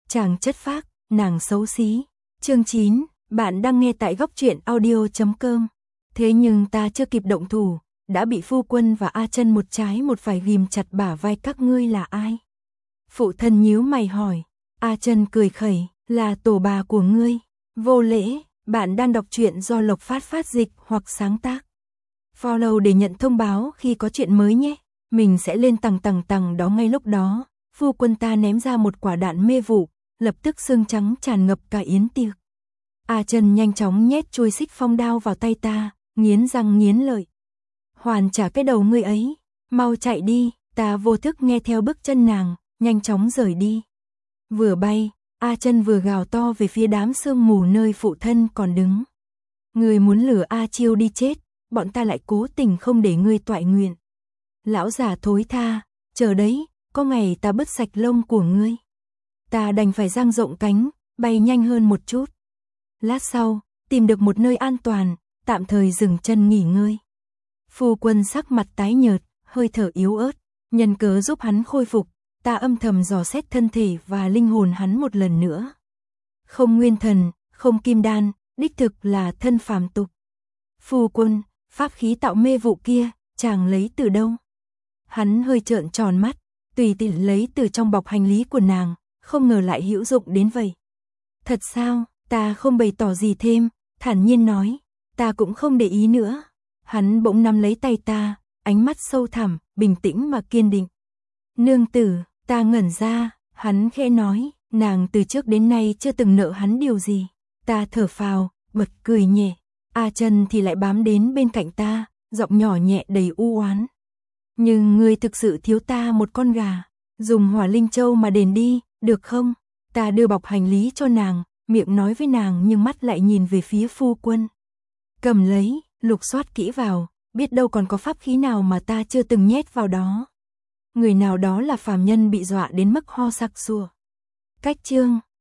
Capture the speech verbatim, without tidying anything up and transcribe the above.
chàng chất phác, nàng xấu xí. Chương chín, bạn đang nghe tại góc truyện audio chấm com. Thế nhưng ta chưa kịp động thủ, đã bị phu quân và A Chân một trái một phải ghim chặt bả vai. Các ngươi là ai? Phụ thân nhíu mày hỏi. A Chân cười khẩy, là tổ bà của ngươi. Vô lễ, bạn đang đọc truyện do Lộc Phát phát dịch hoặc sáng tác. Follow để nhận thông báo khi có chuyện mới nhé. Mình sẽ lên tầng tầng tầng đó. Ngay lúc đó, phu quân ta ném ra một quả đạn mê vụ, lập tức xương trắng tràn ngập cả yến tiệc. A Chân nhanh chóng nhét chuôi xích phong đao vào tay ta, nghiến răng nghiến lợi. Hoàn trả cái đầu ngươi ấy, mau chạy đi. Ta vô thức nghe theo bước chân nàng, nhanh chóng rời đi. Vừa bay, A Chân vừa gào to về phía đám sương mù nơi phụ thân còn đứng. Ngươi muốn lừa A Chiêu đi chết, bọn ta lại cố tình không để ngươi toại nguyện. Lão già thối tha, chờ đấy, có ngày ta bứt sạch lông của ngươi. Ta đành phải dang rộng cánh, bay nhanh hơn một chút. Lát sau, tìm được một nơi an toàn, tạm thời dừng chân nghỉ ngơi. Phu quân sắc mặt tái nhợt, hơi thở yếu ớt, nhân cớ giúp hắn khôi phục, ta âm thầm dò xét thân thể và linh hồn hắn một lần nữa. Không nguyên thần, không kim đan, đích thực là thân phàm tục. Phu quân, pháp khí tạo mê vụ kia, chàng lấy từ đâu? Hắn hơi trợn tròn mắt, tùy tiện lấy từ trong bọc hành lý của nàng, không ngờ lại hữu dụng đến vậy. Thật sao? Ta không bày tỏ gì thêm, thản nhiên nói, ta cũng không để ý nữa. Hắn bỗng nắm lấy tay ta, ánh mắt sâu thẳm, bình tĩnh mà kiên định. Nương tử, ta ngẩn ra, hắn khẽ nói, nàng từ trước đến nay chưa từng nợ hắn điều gì. Ta thở phào, bật cười nhẹ. A Chân thì lại bám đến bên cạnh ta, giọng nhỏ nhẹ đầy u oán. Nhưng ngươi thực sự thiếu ta một con gà, dùng Hỏa Linh Châu mà đền đi, được không? Ta đưa bọc hành lý cho nàng, miệng nói với nàng nhưng mắt lại nhìn về phía phu quân. Cầm lấy, lục soát kỹ vào, biết đâu còn có pháp khí nào mà ta chưa từng nhét vào đó. Người nào đó là phàm nhân bị dọa đến mức ho sặc sụa. Cách chương